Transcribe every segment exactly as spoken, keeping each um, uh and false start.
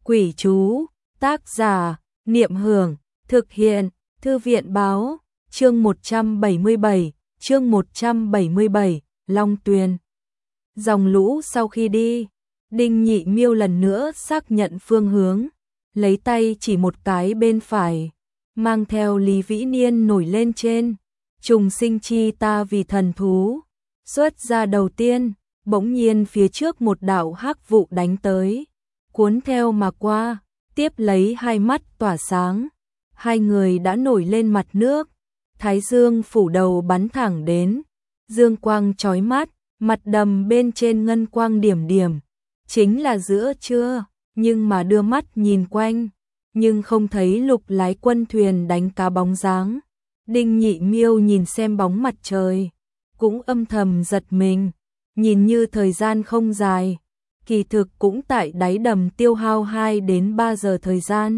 Quỷ chú, tác giả, Niệm Hưởng, thực hiện, Thư viện báo, chương một trăm bảy mươi bảy, chương một trăm bảy mươi bảy, Long Tuyền. Dòng lũ sau khi đi, Đinh Nhị Miêu lần nữa xác nhận phương hướng, lấy tay chỉ một cái bên phải, mang theo Lý Vĩ Niên nổi lên trên, trùng sinh chi ta vì thần thú. Xuất ra đầu tiên, bỗng nhiên phía trước một đạo hắc vụ đánh tới, cuốn theo mà qua, tiếp lấy hai mắt tỏa sáng, hai người đã nổi lên mặt nước, thái dương phủ đầu bắn thẳng đến, dương quang chói mắt, mặt đầm bên trên ngân quang điểm điểm, chính là giữa trưa, nhưng mà đưa mắt nhìn quanh, nhưng không thấy Lục lái quân thuyền đánh cá bóng dáng. Đinh Nhị Miêu nhìn xem bóng mặt trời, cũng âm thầm giật mình, nhìn như thời gian không dài, kỳ thực cũng tại đáy đầm tiêu hao hai đến ba giờ thời gian.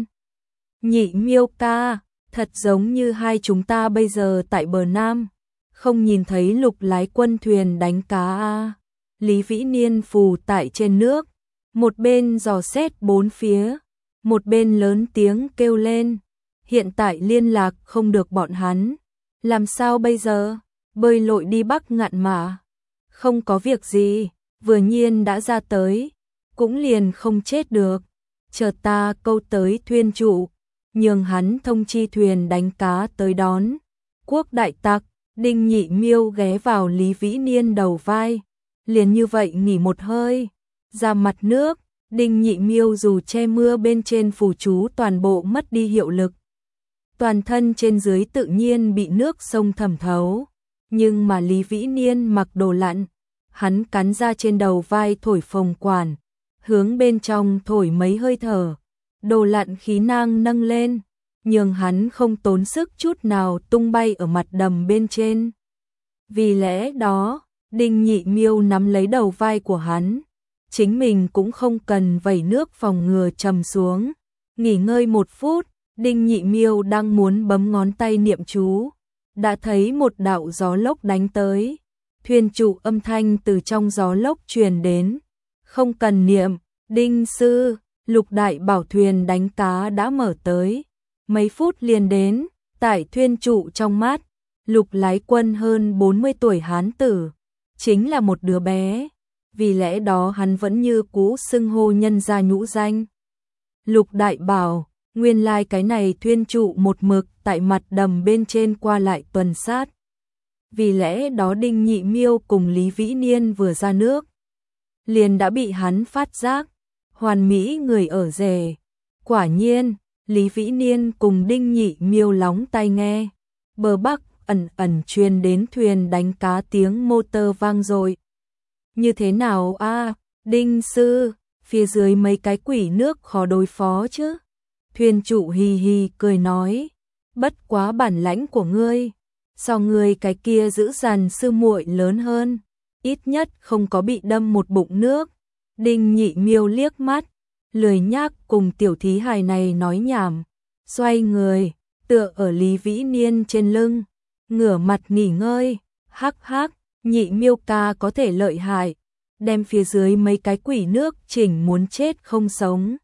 Nhị Miêu ca, thật giống như hai chúng ta bây giờ tại bờ Nam, không nhìn thấy Lục lái quân thuyền đánh cá a. Lý Vĩ Niên phù tại trên nước, một bên dò xét bốn phía, một bên lớn tiếng kêu lên, hiện tại liên lạc không được bọn hắn, làm sao bây giờ, bơi lội đi Bắc Ngạn mà. Không có việc gì, vừa nhiên đã ra tới, cũng liền không chết được, chờ ta câu tới thuyền trụ, nhường hắn thông chi thuyền đánh cá tới đón. Quốc đại tặc, Đinh Nhị Miêu ghé vào Lý Vĩ Niên đầu vai, liền như vậy nghỉ một hơi, ra mặt nước. Đinh Nhị Miêu dù che mưa bên trên phù chú toàn bộ mất đi hiệu lực, toàn thân trên dưới tự nhiên bị nước sông thẩm thấu, nhưng mà Lý Vĩ Niên mặc đồ lặn, hắn cắn ra trên đầu vai thổi phồng quản, hướng bên trong thổi mấy hơi thở, đồ lặn khí năng nâng lên, nhường hắn không tốn sức chút nào tung bay ở mặt đầm bên trên. Vì lẽ đó, Đinh Nhị Miêu nắm lấy đầu vai của hắn, chính mình cũng không cần vẩy nước phòng ngừa trầm xuống, nghỉ ngơi một phút. Đinh Nhị Miêu đang muốn bấm ngón tay niệm chú, đã thấy một đạo gió lốc đánh tới, thuyền trụ âm thanh từ trong gió lốc truyền đến, không cần niệm, Đinh sư, Lục đại bảo thuyền đánh cá đã mở tới, mấy phút liền đến. Tại thuyền trụ trong mắt, Lục lái quân hơn bốn mươi tuổi hán tử, chính là một đứa bé, vì lẽ đó hắn vẫn như cũ xưng hô nhân gia nhũ danh. Lục đại bảo, nguyên lai like cái này thuyền trụ một mực tại mặt đầm bên trên qua lại tuần sát. Vì lẽ đó Đinh Nhị Miêu cùng Lý Vĩ Niên vừa ra nước, liền đã bị hắn phát giác, hoàn mỹ người ở rể. Quả nhiên, Lý Vĩ Niên cùng Đinh Nhị Miêu lóng tai nghe, bờ bắc ẩn ẩn truyền đến thuyền đánh cá tiếng motor vang dội. Như thế nào a, Đinh sư, phía dưới mấy cái quỷ nước khó đối phó chứ? Thuyền trụ hì hì cười nói, bất quá bản lãnh của ngươi, so ngươi cái kia giữ dàn sư muội lớn hơn, ít nhất không có bị đâm một bụng nước. Đinh Nhị Miêu liếc mắt, lười nhác cùng tiểu thí hài này nói nhảm, xoay người, tựa ở Lý Vĩ Niên trên lưng, ngửa mặt nghỉ ngơi, hắc hắc, Nhị Miêu ca có thể lợi hại, đem phía dưới mấy cái quỷ nước chỉnh muốn chết không sống.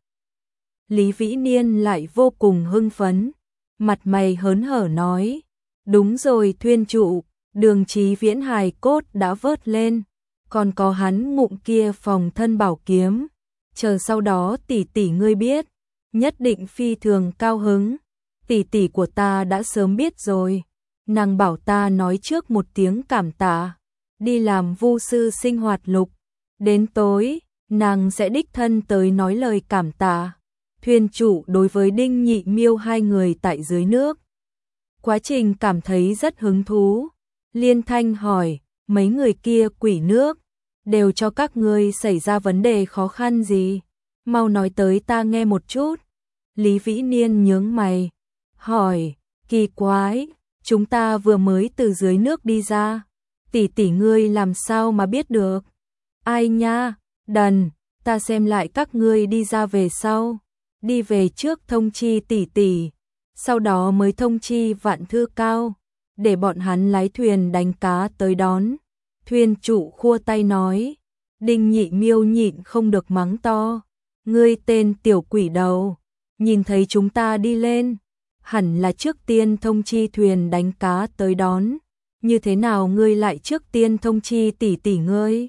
Lý Vĩ Niên lại vô cùng hưng phấn, mặt mày hớn hở nói, đúng rồi thuyền trụ, Đường Chí Viễn hài cốt đã vớt lên, còn có hắn ngụm kia phòng thân bảo kiếm, chờ sau đó tỷ tỷ ngươi biết, nhất định phi thường cao hứng. Tỷ tỷ của ta đã sớm biết rồi, nàng bảo ta nói trước một tiếng cảm tạ, đi làm vu sư sinh hoạt Lục, đến tối, nàng sẽ đích thân tới nói lời cảm tạ. Thuyền trụ đối với Đinh Nhị Miêu hai người tại dưới nước, quá trình cảm thấy rất hứng thú, liên thanh hỏi, mấy người kia quỷ nước, đều cho các ngươi xảy ra vấn đề khó khăn gì, mau nói tới ta nghe một chút. Lý Vĩ Niên nhướng mày, hỏi, kỳ quái, chúng ta vừa mới từ dưới nước đi ra, tỷ tỷ ngươi làm sao mà biết được? Ai nha, đần, ta xem lại các ngươi đi ra về sau, đi về trước thông chi tỷ tỷ, sau đó mới thông chi Vạn Thư Cao, để bọn hắn lái thuyền đánh cá tới đón. Thuyền trụ khua tay nói, Đinh Nhị Miêu nhịn không được mắng to, Ngươi tên tiểu quỷ đầu, nhìn thấy chúng ta đi lên, hẳn là trước tiên thông chi thuyền đánh cá tới đón, như thế nào ngươi lại trước tiên thông chi tỷ tỷ ngươi?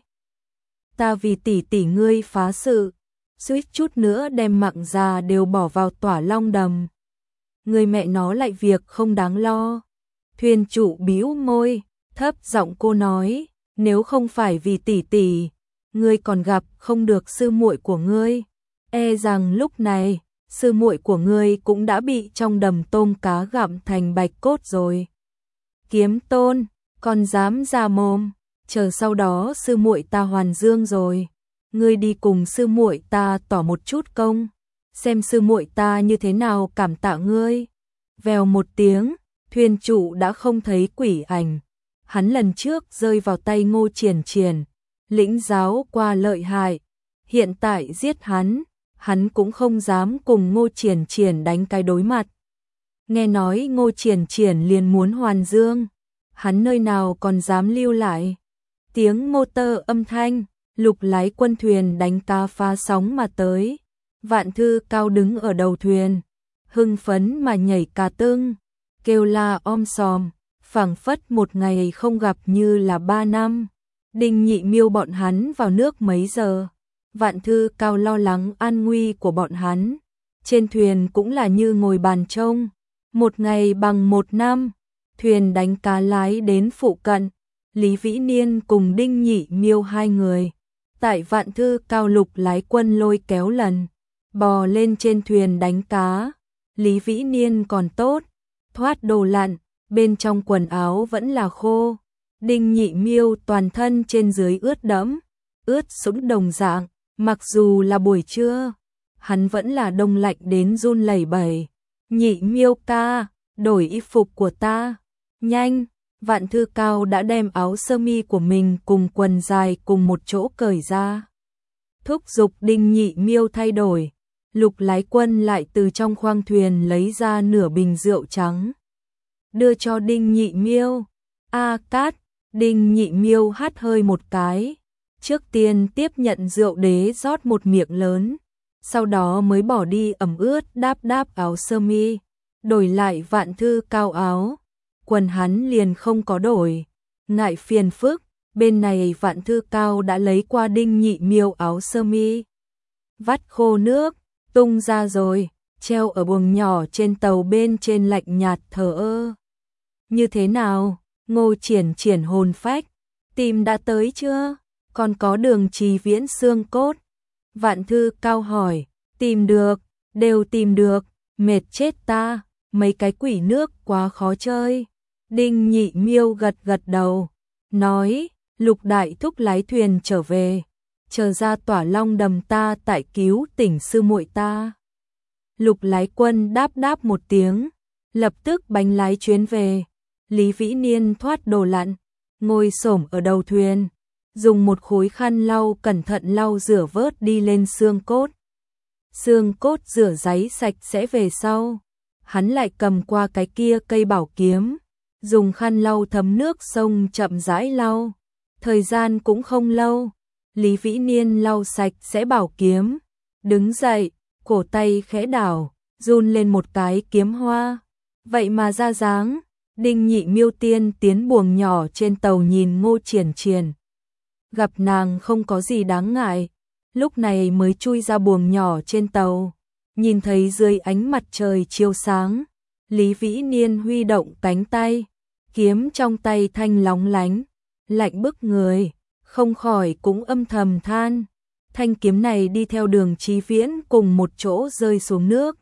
Ta vì tỷ tỷ ngươi phá sự, suýt chút nữa đem mạng già đều bỏ vào Tỏa Long đầm. Người mẹ nó lại việc không đáng lo. Thuyền chủ bĩu môi, thấp giọng cô nói, nếu không phải vì tỷ tỷ, ngươi còn gặp không được sư muội của ngươi, e rằng lúc này sư muội của ngươi cũng đã bị trong đầm tôm cá gặm thành bạch cốt rồi. Kiếm Tôn, còn dám ra mồm, chờ sau đó sư muội ta hoàn dương rồi, ngươi đi cùng sư muội ta tỏ một chút công, xem sư muội ta như thế nào cảm tạ ngươi. Vèo một tiếng, thuyền chủ đã không thấy quỷ ảnh. Hắn lần trước rơi vào tay Ngô Triển Triển, lĩnh giáo qua lợi hại, hiện tại giết hắn, hắn cũng không dám cùng Ngô Triển Triển đánh cái đối mặt. Nghe nói Ngô Triển Triển liền muốn hoàn dương, hắn nơi nào còn dám lưu lại. Tiếng motor âm thanh, lục lái quân thuyền đánh cá phá sóng mà tới. Vạn Thư Cao đứng ở đầu thuyền, hưng phấn mà nhảy cả tưng, kêu la om sòm, phảng phất một ngày không gặp như là ba năm. Đinh Nhị Miêu bọn hắn vào nước mấy giờ? Vạn Thư Cao lo lắng an nguy của bọn hắn. Trên thuyền cũng là như ngồi bàn trông, một ngày bằng một năm. Thuyền đánh cá lái đến phụ cận, Lý Vĩ Niên cùng Đinh Nhị Miêu hai người. Tại Vạn Thư Cao lục lái quân lôi kéo lần, bò lên trên thuyền đánh cá. Lý Vĩ Niên còn tốt, thoát đồ lặn, bên trong quần áo vẫn là khô. Đinh Nhị Miêu toàn thân trên dưới ướt đẫm, ướt sũng đồng dạng, mặc dù là buổi trưa, hắn vẫn là đông lạnh đến run lẩy bẩy. Nhị Miêu ca, đổi y phục của ta, nhanh. Vạn Thư Cao đã đem áo sơ mi của mình cùng quần dài cùng một chỗ cởi ra. Thúc giục Đinh Nhị Miêu thay đổi. Lục lái quân lại từ trong khoang thuyền lấy ra nửa bình rượu trắng, đưa cho Đinh Nhị Miêu. A cát, Đinh Nhị Miêu hắt hơi một cái, trước tiên tiếp nhận rượu đế rót một miệng lớn, sau đó mới bỏ đi ẩm ướt đáp đáp áo sơ mi, đổi lại Vạn Thư Cao áo, quần hắn liền không có đổi, ngại phiền phức, bên này Vạn Thư Cao đã lấy qua Đinh Nhị Miêu áo sơ mi, vắt khô nước, tung ra rồi, treo ở buồng nhỏ trên tàu bên trên lạnh nhạt thờ ơ. Như thế nào? Ngô Triển Triển hồn phách, tìm đã tới chưa? Còn có Đường Trì Viễn xương cốt. Vạn Thư Cao hỏi, tìm được, đều tìm được, mệt chết ta, mấy cái quỷ nước quá khó chơi. Đinh Nhị Miêu gật gật đầu, nói, Lục đại thúc lái thuyền trở về, chờ ra Tỏa Long đầm ta tại cứu tỉnh sư muội ta. Lục lái quân đáp đáp một tiếng, lập tức bánh lái chuyến về. Lý Vĩ Niên thoát đồ lặn, ngồi xổm ở đầu thuyền, dùng một khối khăn lau cẩn thận lau rửa vớt đi lên xương cốt. Xương cốt rửa giấy sạch sẽ về sau, hắn lại cầm qua cái kia cây bảo kiếm, dùng khăn lau thấm nước sông chậm rãi lau. Thời gian cũng không lâu, Lý Vĩ Niên lau sạch sẽ bảo kiếm, đứng dậy, cổ tay khẽ đảo, run lên một cái kiếm hoa. Vậy mà ra dáng. Đinh Nhị Miêu tiên tiến buồng nhỏ trên tàu nhìn Ngô Triển Triển, gặp nàng không có gì đáng ngại, lúc này mới chui ra buồng nhỏ trên tàu, nhìn thấy dưới ánh mặt trời chiếu sáng, Lý Vĩ Niên huy động cánh tay, kiếm trong tay thanh lóng lánh, lạnh bức người, không khỏi cũng âm thầm than, thanh kiếm này đi theo Đường Chí Viễn cùng một chỗ rơi xuống nước,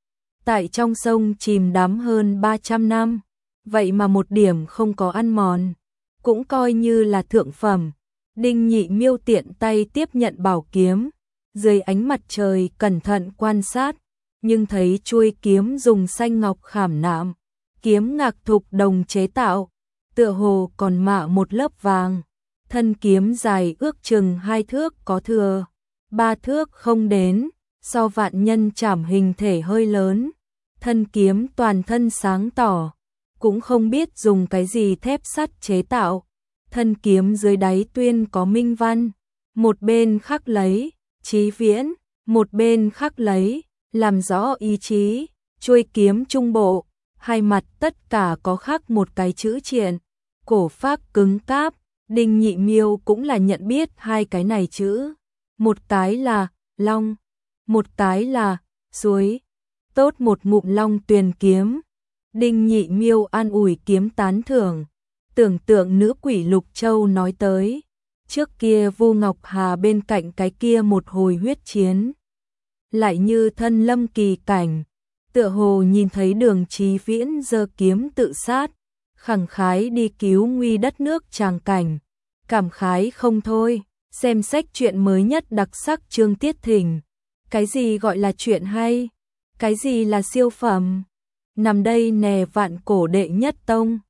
tại trong sông chìm đắm hơn ba trăm năm. Vậy mà một điểm không có ăn mòn, cũng coi như là thượng phẩm. Đinh Nhị Miêu tiện tay tiếp nhận bảo kiếm, dưới ánh mặt trời cẩn thận quan sát, nhưng thấy chuôi kiếm dùng xanh ngọc khảm nạm, kiếm ngạc thục đồng chế tạo, tựa hồ còn mạ một lớp vàng. Thân kiếm dài ước chừng hai thước có thừa, ba thước không đến, so vạn nhân trảm hình thể hơi lớn. Thân kiếm toàn thân sáng tỏ, cũng không biết dùng cái gì thép sắt chế tạo. Thân kiếm dưới đáy tuyên có minh văn, một bên khắc lấy Chí Viễn, Một bên khắc lấy, làm rõ ý chí, chuôi kiếm trung bộ, hai mặt tất cả có khắc một cái chữ triện, cổ phác cứng cáp, Đinh Nhị Miêu cũng là nhận biết hai cái này chữ. Một cái là long, một cái là suối. Tốt một ngụm long tuyền kiếm. Đinh Nhị Miêu an ủi kiếm tán thưởng, tưởng tượng nữ quỷ Lục Châu nói tới, trước kia Vu Ngọc Hà bên cạnh cái kia một hồi huyết chiến, lại như thân lâm kỳ cảnh, tựa hồ nhìn thấy Đường Chí Viễn giơ kiếm tự sát, khẳng khái đi cứu nguy đất nước tràng cảnh, cảm khái không thôi. Xem sách truyện mới nhất đặc sắc chương tiết thỉnh, cái gì gọi là truyện hay, cái gì là siêu phẩm, nằm đây nè vạn cổ đệ nhất tông.